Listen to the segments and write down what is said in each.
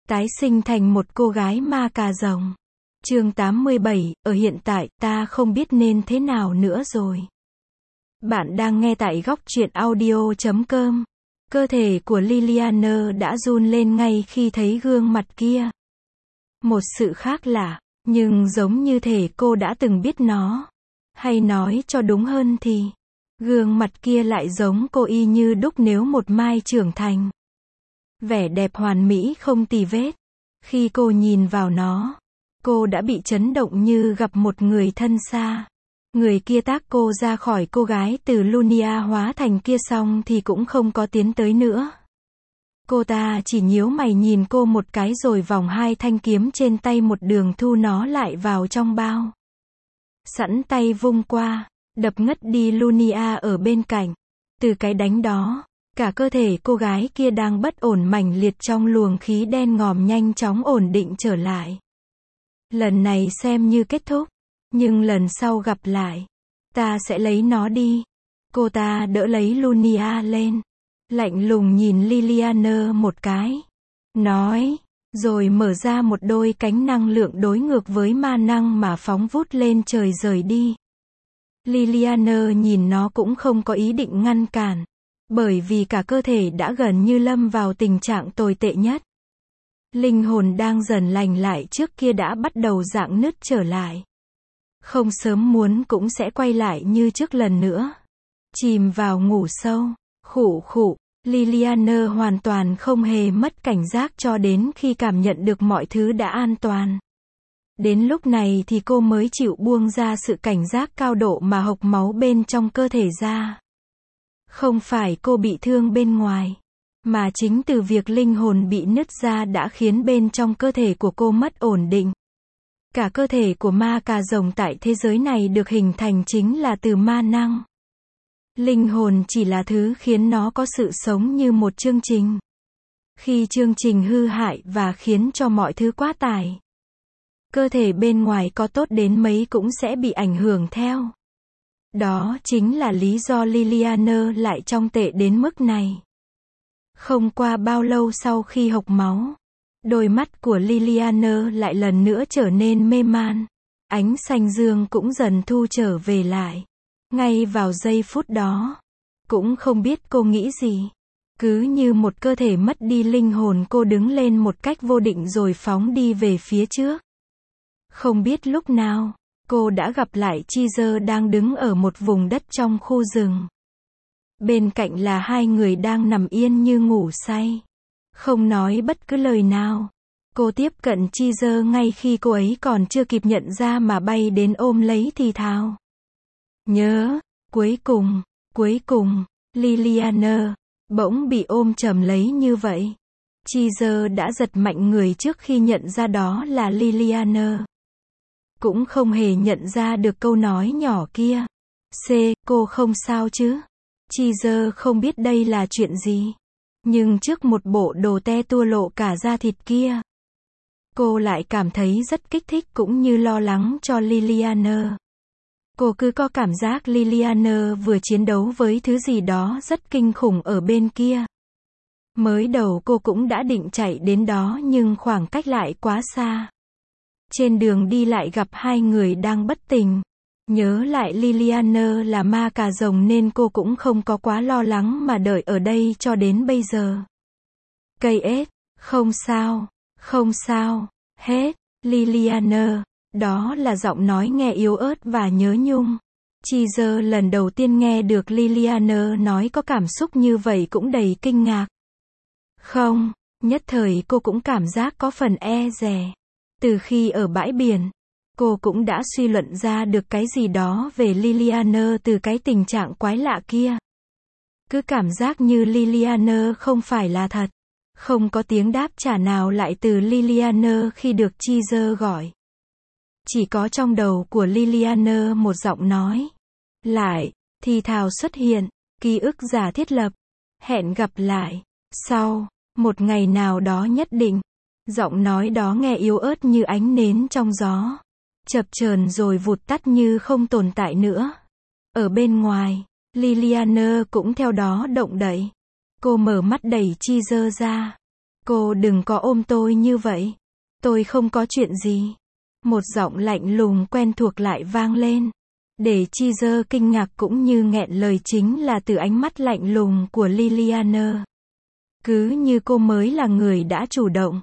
Tái sinh thành một cô gái ma cà rồng. Chương 87, ở hiện tại, ta không biết nên thế nào nữa rồi. Bạn đang nghe tại góc truyện audio.com. Cơ thể của Liliana đã run lên ngay khi thấy gương mặt kia. Một sự khác lạ, nhưng giống như thể cô đã từng biết nó. Hay nói cho đúng hơn thì, gương mặt kia lại giống cô y như đúc nếu một mai trưởng thành. Vẻ đẹp hoàn mỹ không tì vết. Khi cô nhìn vào nó, cô đã bị chấn động như gặp một người thân xa. Người kia tách cô ra khỏi cô gái từ Lunia hóa thành kia xong thì cũng không có tiến tới nữa. Cô ta chỉ nhíu mày nhìn cô một cái rồi vòng hai thanh kiếm trên tay một đường thu nó lại vào trong bao. Sẵn tay vung qua, đập ngất đi Lunia ở bên cạnh. Từ cái đánh đó, cả cơ thể cô gái kia đang bất ổn mãnh liệt trong luồng khí đen ngòm nhanh chóng ổn định trở lại. Lần này xem như kết thúc, nhưng lần sau gặp lại, ta sẽ lấy nó đi. Cô ta đỡ lấy Lunia lên, lạnh lùng nhìn Liliana một cái, nói, rồi mở ra một đôi cánh năng lượng đối ngược với ma năng mà phóng vút lên trời rời đi. Liliana nhìn nó cũng không có ý định ngăn cản, bởi vì cả cơ thể đã gần như lâm vào tình trạng tồi tệ nhất. Linh hồn đang dần lành lại trước kia đã bắt đầu rạn nứt trở lại. Không sớm muốn cũng sẽ quay lại như trước lần nữa. Chìm vào ngủ sâu. Khụ khụ. Liliana hoàn toàn không hề mất cảnh giác cho đến khi cảm nhận được mọi thứ đã an toàn. Đến lúc này thì cô mới chịu buông ra sự cảnh giác cao độ mà hộc máu bên trong cơ thể ra. Không phải cô bị thương bên ngoài, mà chính từ việc linh hồn bị nứt ra đã khiến bên trong cơ thể của cô mất ổn định. Cả cơ thể của ma cà rồng tại thế giới này được hình thành chính là từ ma năng. Linh hồn chỉ là thứ khiến nó có sự sống như một chương trình. Khi chương trình hư hại và khiến cho mọi thứ quá tải, cơ thể bên ngoài có tốt đến mấy cũng sẽ bị ảnh hưởng theo. Đó chính là lý do Liliana lại trong tệ đến mức này. Không qua bao lâu sau khi hộc máu, đôi mắt của Liliana lại lần nữa trở nên mê man. Ánh xanh dương cũng dần thu trở về lại. Ngay vào giây phút đó, cũng không biết cô nghĩ gì. Cứ như một cơ thể mất đi linh hồn, cô đứng lên một cách vô định rồi phóng đi về phía trước. Không biết lúc nào, cô đã gặp lại Caesar đang đứng ở một vùng đất trong khu rừng. Bên cạnh là hai người đang nằm yên như ngủ say. Không nói bất cứ lời nào. Cô tiếp cận Caesar ngay khi cô ấy còn chưa kịp nhận ra mà bay đến ôm lấy thì thào. Nhớ, cuối cùng, Liliana, bỗng bị ôm chầm lấy như vậy. Caesar đã giật mạnh người trước khi nhận ra đó là Liliana. Cũng không hề nhận ra được câu nói nhỏ kia. Cô không sao chứ? Caesar không biết đây là chuyện gì. Nhưng trước một bộ đồ te tua lộ cả da thịt kia, cô lại cảm thấy rất kích thích cũng như lo lắng cho Liliana. Cô cứ có cảm giác Liliana vừa chiến đấu với thứ gì đó rất kinh khủng ở bên kia. Mới đầu cô cũng đã định chạy đến đó nhưng khoảng cách lại quá xa. Trên đường đi lại gặp hai người đang bất tỉnh. Nhớ lại Liliana là ma cà rồng nên cô cũng không có quá lo lắng mà đợi ở đây cho đến bây giờ. Cây ếch, không sao, hết, Liliana. Đó là giọng nói nghe yếu ớt và nhớ nhung. Caesar lần đầu tiên nghe được Liliana nói có cảm xúc như vậy cũng đầy kinh ngạc. Không, nhất thời cô cũng cảm giác có phần e dè. Từ khi ở bãi biển, cô cũng đã suy luận ra được cái gì đó về Liliana từ cái tình trạng quái lạ kia. Cứ cảm giác như Liliana không phải là thật. Không có tiếng đáp trả nào lại từ Liliana khi được Caesar gọi. Chỉ có trong đầu của Liliana một giọng nói. Lại, thì thào xuất hiện, ký ức giả thiết lập. Hẹn gặp lại, sau, một ngày nào đó nhất định. Giọng nói đó nghe yếu ớt như ánh nến trong gió. Chập chờn rồi vụt tắt như không tồn tại nữa. Ở bên ngoài, Liliana cũng theo đó động đậy. Cô mở mắt đẩy Caesar ra. Cô đừng có ôm tôi như vậy. Tôi không có chuyện gì. Một giọng lạnh lùng quen thuộc lại vang lên. Để Cheezer kinh ngạc cũng như nghẹn lời chính là từ ánh mắt lạnh lùng của Liliana. Cứ như cô mới là người đã chủ động.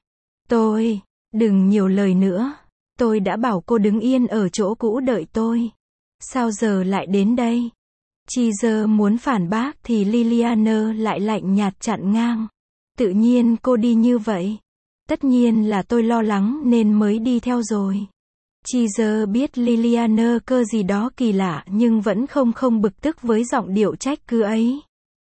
Đừng nhiều lời nữa. Tôi đã bảo cô đứng yên ở chỗ cũ đợi tôi. Sao giờ lại đến đây? Cheezer muốn phản bác thì Liliana lại lạnh nhạt chặn ngang. Tự nhiên cô đi như vậy. Tất nhiên là tôi lo lắng nên mới đi theo rồi. Cheezer biết Liliana cơ gì đó kỳ lạ nhưng vẫn không bực tức với giọng điệu trách cứ ấy.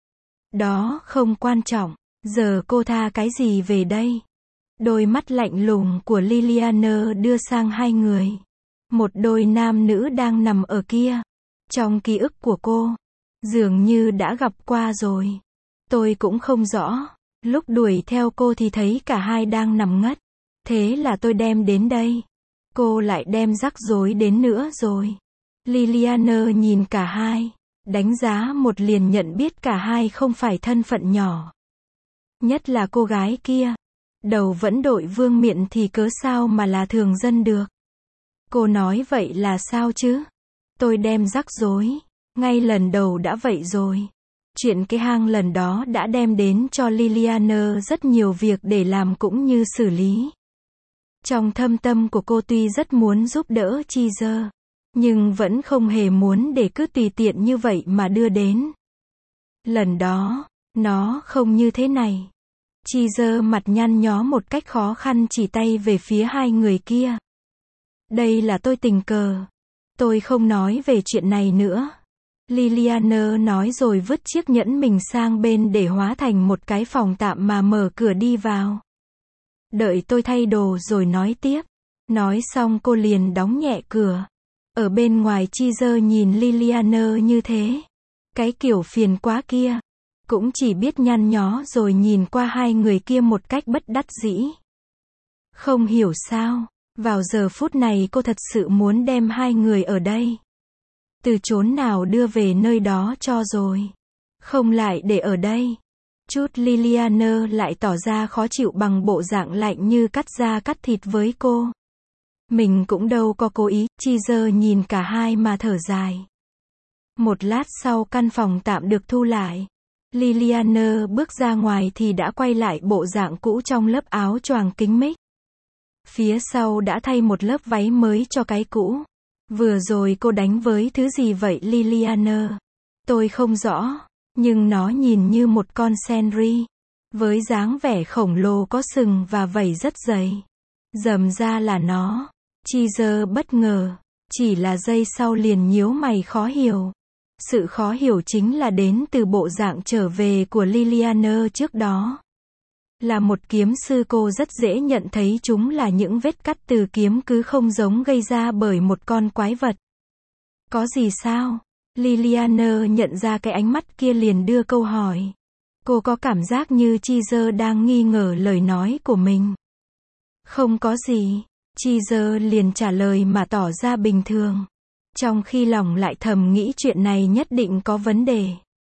Đó không quan trọng. Giờ cô tha cái gì về đây? Đôi mắt lạnh lùng của Liliana đưa sang hai người. Một đôi nam nữ đang nằm ở kia. Trong ký ức của cô, dường như đã gặp qua rồi. Tôi cũng không rõ. Lúc đuổi theo cô thì thấy cả hai đang nằm ngất. Thế là tôi đem đến đây. Cô lại đem rắc rối đến nữa rồi. Liliana nhìn cả hai. Đánh giá một liền nhận biết cả hai không phải thân phận nhỏ. Nhất là cô gái kia. Đầu vẫn đội vương miện thì cớ sao mà là thường dân được. Cô nói vậy là sao chứ? Tôi đem rắc rối. Ngay lần đầu đã vậy rồi. Chuyện cái hang lần đó đã đem đến cho Liliana rất nhiều việc để làm cũng như xử lý. Trong thâm tâm của cô tuy rất muốn giúp đỡ Cheezer, nhưng vẫn không hề muốn để cứ tùy tiện như vậy mà đưa đến. Lần đó, nó không như thế này. Cheezer mặt nhăn nhó một cách khó khăn chỉ tay về phía hai người kia. Đây là tôi tình cờ. Tôi không nói về chuyện này nữa. Liliana nói rồi vứt chiếc nhẫn mình sang bên để hóa thành một cái phòng tạm mà mở cửa đi vào. Đợi tôi thay đồ rồi nói tiếp. Nói xong cô liền đóng nhẹ cửa. Ở bên ngoài Cheezer nhìn Liliana như thế. Cái kiểu phiền quá kia. Cũng chỉ biết nhăn nhó rồi nhìn qua hai người kia một cách bất đắc dĩ. Không hiểu sao. Vào giờ phút này cô thật sự muốn đem hai người ở đây. Từ chốn nào đưa về nơi đó cho rồi. Không lại để ở đây. Chút Liliana lại tỏ ra khó chịu bằng bộ dạng lạnh như cắt da cắt thịt với cô. Mình cũng đâu có cố ý. Cheezer nhìn cả hai mà thở dài. Một lát sau căn phòng tạm được thu lại. Liliana bước ra ngoài thì đã quay lại bộ dạng cũ trong lớp áo choàng kính mít. Phía sau đã thay một lớp váy mới cho cái cũ. Vừa rồi cô đánh với thứ gì vậy Liliana? Tôi không rõ, nhưng nó nhìn như một con Senri. Với dáng vẻ khổng lồ có sừng và vảy rất dày. Dầm ra là nó. Cheezer bất ngờ. Chỉ là giây sau liền nhíu mày khó hiểu. Sự khó hiểu chính là đến từ bộ dạng trở về của Liliana trước đó. Là một kiếm sư cô rất dễ nhận thấy chúng là những vết cắt từ kiếm cứ không giống gây ra bởi một con quái vật. Có gì sao? Liliana nhận ra cái ánh mắt kia liền đưa câu hỏi. Cô có cảm giác như Cheezer đang nghi ngờ lời nói của mình. Không có gì. Cheezer liền trả lời mà tỏ ra bình thường. Trong khi lòng lại thầm nghĩ chuyện này nhất định có vấn đề.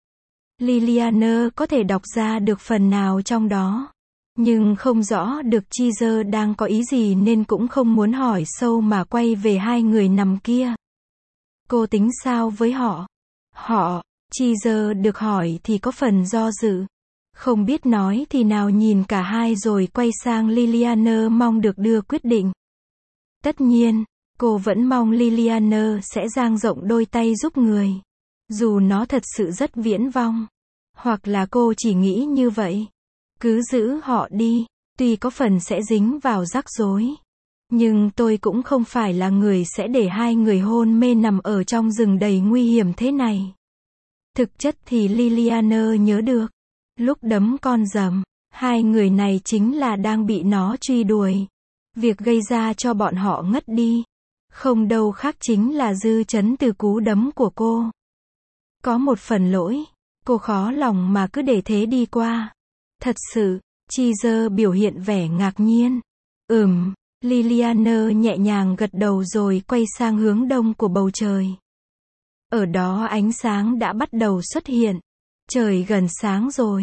Liliana có thể đọc ra được phần nào trong đó. Nhưng không rõ được Cheezer đang có ý gì nên cũng không muốn hỏi sâu mà quay về hai người nằm kia. Cô tính sao với họ? Cheezer được hỏi thì có phần do dự. Không biết nói thì nào nhìn cả hai rồi quay sang Liliana mong được đưa quyết định. Tất nhiên, cô vẫn mong Liliana sẽ dang rộng đôi tay giúp người. Dù nó thật sự rất viễn vông. Hoặc là cô chỉ nghĩ như vậy. Cứ giữ họ đi, tuy có phần sẽ dính vào rắc rối. Nhưng tôi cũng không phải là người sẽ để hai người hôn mê nằm ở trong rừng đầy nguy hiểm thế này. Thực chất thì Liliana nhớ được. Lúc đấm con giầm, hai người này chính là đang bị nó truy đuổi. Việc gây ra cho bọn họ ngất đi. Không đâu khác chính là dư chấn từ cú đấm của cô. Có một phần lỗi. Cô khó lòng mà cứ để thế đi qua. Thật sự, Cheezer biểu hiện vẻ ngạc nhiên. Liliana nhẹ nhàng gật đầu rồi quay sang hướng đông của bầu trời. Ở đó ánh sáng đã bắt đầu xuất hiện. Trời gần sáng rồi.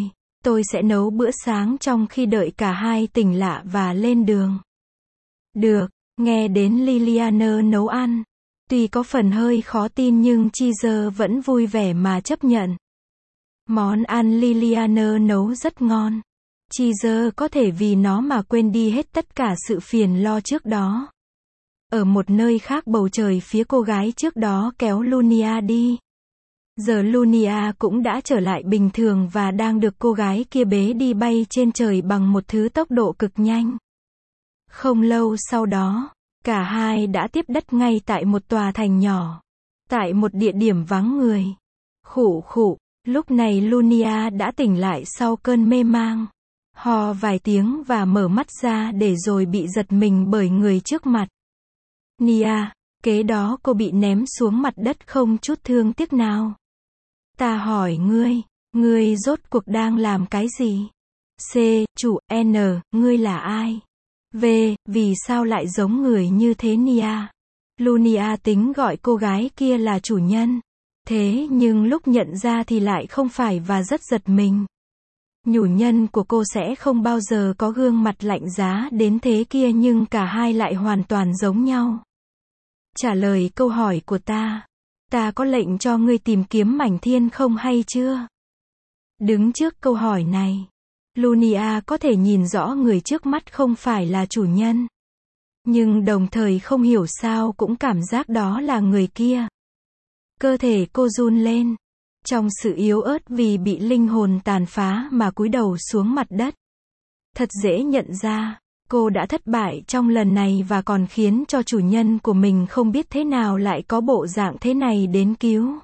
Tôi sẽ nấu bữa sáng trong khi đợi cả hai tỉnh lạ và lên đường. Được, nghe đến Liliana nấu ăn. Tuy có phần hơi khó tin nhưng Cheezer vẫn vui vẻ mà chấp nhận. Món ăn Liliana nấu rất ngon. Cheezer có thể vì nó mà quên đi hết tất cả sự phiền lo trước đó. Ở một nơi khác bầu trời phía cô gái trước đó kéo Lunia đi. Giờ Lunia cũng đã trở lại bình thường và đang được cô gái kia bế đi bay trên trời bằng một thứ tốc độ cực nhanh. Không lâu sau đó, cả hai đã tiếp đất ngay tại một tòa thành nhỏ. Tại một địa điểm vắng người. Khụ khụ, lúc này Lunia đã tỉnh lại sau cơn mê mang. Ho vài tiếng và mở mắt ra để rồi bị giật mình bởi người trước mặt. Nia, kế đó cô bị ném xuống mặt đất không chút thương tiếc nào. Ta hỏi ngươi rốt cuộc đang làm cái gì? C, chủ, N, ngươi là ai? V, vì sao lại giống người như thế Nia? Lunia tính gọi cô gái kia là chủ nhân. Thế nhưng lúc nhận ra thì lại không phải và rất giật mình. Chủ nhân của cô sẽ không bao giờ có gương mặt lạnh giá đến thế kia nhưng cả hai lại hoàn toàn giống nhau. Trả lời câu hỏi của ta. Ta có lệnh cho ngươi tìm kiếm mảnh thiên không hay chưa? Đứng trước câu hỏi này, Lunia có thể nhìn rõ người trước mắt không phải là chủ nhân. Nhưng đồng thời không hiểu sao cũng cảm giác đó là người kia. Cơ thể cô run lên. Trong sự yếu ớt vì bị linh hồn tàn phá mà cúi đầu xuống mặt đất. Thật dễ nhận ra, cô đã thất bại trong lần này và còn khiến cho chủ nhân của mình không biết thế nào lại có bộ dạng thế này đến cứu.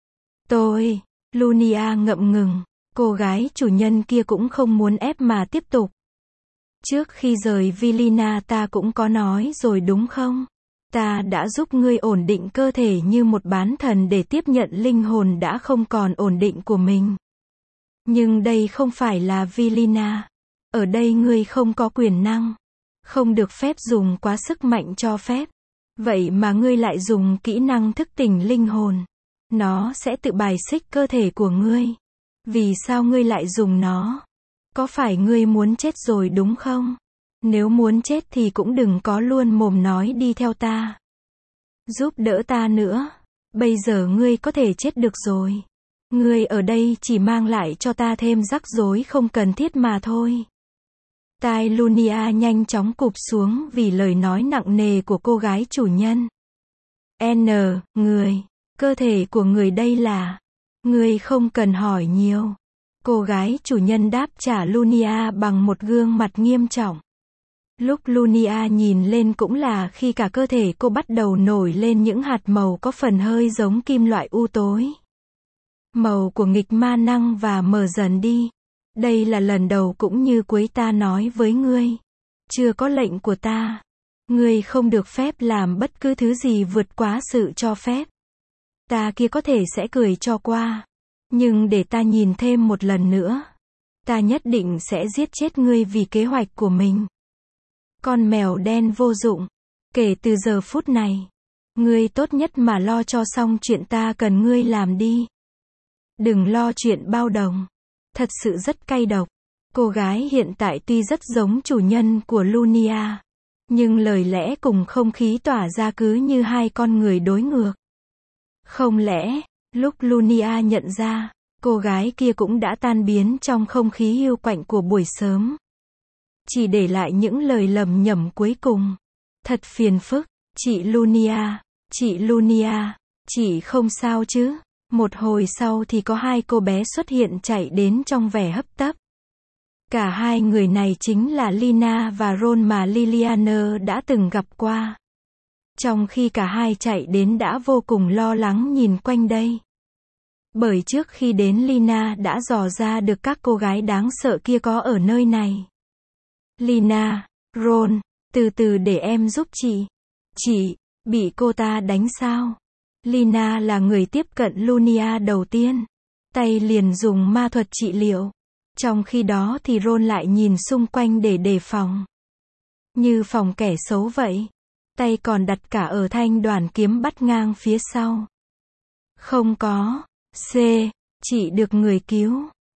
Lunia ngậm ngừng. Cô gái chủ nhân kia cũng không muốn ép mà tiếp tục. Trước khi rời Vilina ta cũng có nói rồi đúng không? Ta đã giúp ngươi ổn định cơ thể như một bán thần để tiếp nhận linh hồn đã không còn ổn định của mình. Nhưng đây không phải là Vilina. Ở đây ngươi không có quyền năng. Không được phép dùng quá sức mạnh cho phép. Vậy mà ngươi lại dùng kỹ năng thức tỉnh linh hồn. Nó sẽ tự bài xích cơ thể của ngươi. Vì sao ngươi lại dùng nó? Có phải ngươi muốn chết rồi đúng không? Nếu muốn chết thì cũng đừng có luôn mồm nói đi theo ta. Giúp đỡ ta nữa. Bây giờ ngươi có thể chết được rồi. Ngươi ở đây chỉ mang lại cho ta thêm rắc rối không cần thiết mà thôi. Tai Lunia nhanh chóng cụp xuống vì lời nói nặng nề của cô gái chủ nhân. Người. Cơ thể của người đây là. Ngươi không cần hỏi nhiều. Cô gái chủ nhân đáp trả Lunia bằng một gương mặt nghiêm trọng. Lúc Lunia nhìn lên cũng là khi cả cơ thể cô bắt đầu nổi lên những hạt màu có phần hơi giống kim loại u tối. Màu của nghịch ma năng và mở dần đi. Đây là lần đầu cũng như cuối ta nói với ngươi. Chưa có lệnh của ta. Ngươi không được phép làm bất cứ thứ gì vượt quá sự cho phép. Ta kia có thể sẽ cười cho qua. Nhưng để ta nhìn thêm một lần nữa. Ta nhất định sẽ giết chết ngươi vì kế hoạch của mình. Con mèo đen vô dụng. Kể từ giờ phút này. Ngươi tốt nhất mà lo cho xong chuyện ta cần ngươi làm đi. Đừng lo chuyện bao đồng. Thật sự rất cay độc. Cô gái hiện tại tuy rất giống chủ nhân của Lunia. Nhưng lời lẽ cùng không khí tỏa ra cứ như hai con người đối ngược. Không lẽ, lúc Lunia nhận ra, cô gái kia cũng đã tan biến trong không khí hiu quạnh của buổi sớm. Chỉ để lại những lời lầm nhầm cuối cùng. Thật phiền phức, chị Lunia, chị không sao chứ? Một hồi sau thì có hai cô bé xuất hiện chạy đến trong vẻ hấp tấp. Cả hai người này chính là Lina và Ron mà Liliana đã từng gặp qua. Trong khi cả hai chạy đến đã vô cùng lo lắng nhìn quanh đây. Bởi trước khi đến Lina đã dò ra được các cô gái đáng sợ kia có ở nơi này. Lina, Ron, từ từ để em giúp chị. Chị, bị cô ta đánh sao? Lina là người tiếp cận Lunia đầu tiên. Tay liền dùng ma thuật trị liệu. Trong khi đó thì Ron lại nhìn xung quanh để đề phòng. Như phòng kẻ xấu vậy. Tay còn đặt cả ở thanh đoàn kiếm bắt ngang phía sau. Không có. C. Chị được người cứu.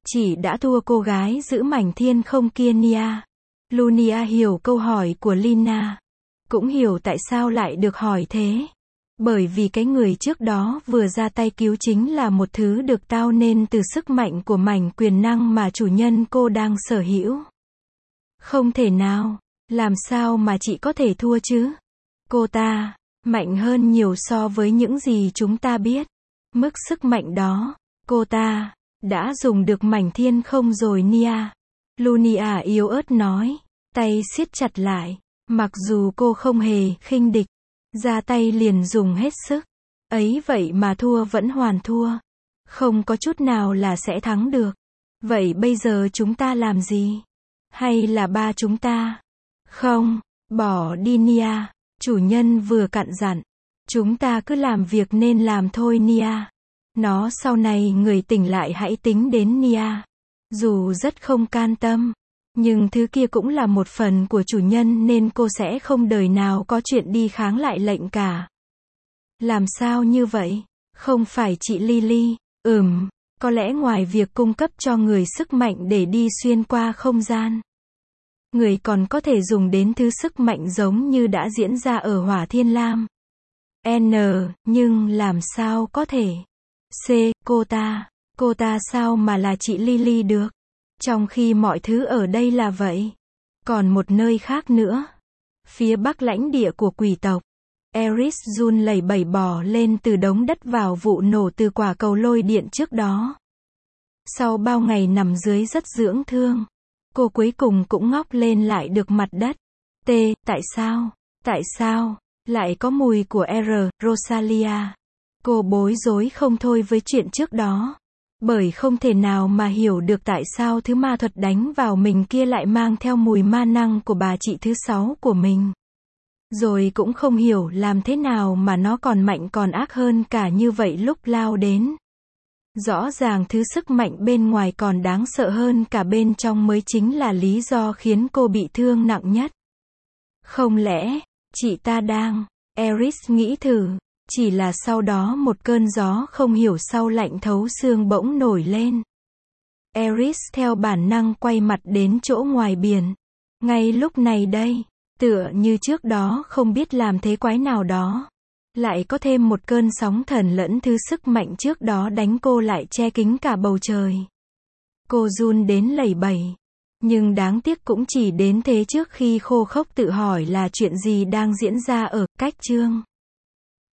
Chị đã thua cô gái giữ mảnh thiên không kia Nia. Lunia hiểu câu hỏi của Lina. Cũng hiểu tại sao lại được hỏi thế. Bởi vì cái người trước đó vừa ra tay cứu chính là một thứ được tạo nên từ sức mạnh của mảnh quyền năng mà chủ nhân cô đang sở hữu. Không thể nào. Làm sao mà chị có thể thua chứ? Cô ta mạnh hơn nhiều so với những gì chúng ta biết. Mức sức mạnh đó, cô ta đã dùng được mảnh thiên không rồi Nia. Lunia yếu ớt nói, tay siết chặt lại. Mặc dù cô không hề khinh địch, ra tay liền dùng hết sức. Ấy vậy mà thua vẫn hoàn thua. Không có chút nào là sẽ thắng được. Vậy bây giờ chúng ta làm gì? Hay là ba chúng ta? Không, bỏ đi Nia. Chủ nhân vừa cặn dặn. Chúng ta cứ làm việc nên làm thôi Nia. Nó sau này người tỉnh lại hãy tính đến Nia. Dù rất không can tâm. Nhưng thứ kia cũng là một phần của chủ nhân nên cô sẽ không đời nào có chuyện đi kháng lại lệnh cả. Làm sao như vậy? Không phải chị Lily. Có lẽ ngoài việc cung cấp cho người sức mạnh để đi xuyên qua không gian, người còn có thể dùng đến thứ sức mạnh giống như đã diễn ra ở Hỏa Thiên Lam. Nhưng làm sao có thể? Cô ta sao mà là chị Lily được? Trong khi mọi thứ ở đây là vậy. Còn một nơi khác nữa. Phía bắc lãnh địa của quỷ tộc. Eris run lẩy bẩy bò lên từ đống đất vào vụ nổ từ quả cầu lôi điện trước đó. Sau bao ngày nằm dưới rất dưỡng thương, cô cuối cùng cũng ngóc lên lại được mặt đất. Tại sao lại có mùi của Rosalia? Cô bối rối không thôi với chuyện trước đó. Bởi không thể nào mà hiểu được tại sao thứ ma thuật đánh vào mình kia lại mang theo mùi ma năng của bà chị thứ 6 của mình. Rồi cũng không hiểu làm thế nào mà nó còn mạnh còn ác hơn cả như vậy lúc lao đến. Rõ ràng thứ sức mạnh bên ngoài còn đáng sợ hơn cả bên trong mới chính là lý do khiến cô bị thương nặng nhất. Không lẽ, chị ta đang... Eris nghĩ thử. Chỉ là sau đó một cơn gió không hiểu sau lạnh thấu xương bỗng nổi lên. Eris theo bản năng quay mặt đến chỗ ngoài biển. Ngay lúc này đây, tựa như trước đó không biết làm thế quái nào đó. Lại có thêm một cơn sóng thần lẫn thứ sức mạnh trước đó đánh cô lại che kín cả bầu trời. Cô run đến lẩy bẩy. Nhưng đáng tiếc cũng chỉ đến thế trước khi khô khốc tự hỏi là chuyện gì đang diễn ra ở cách chương.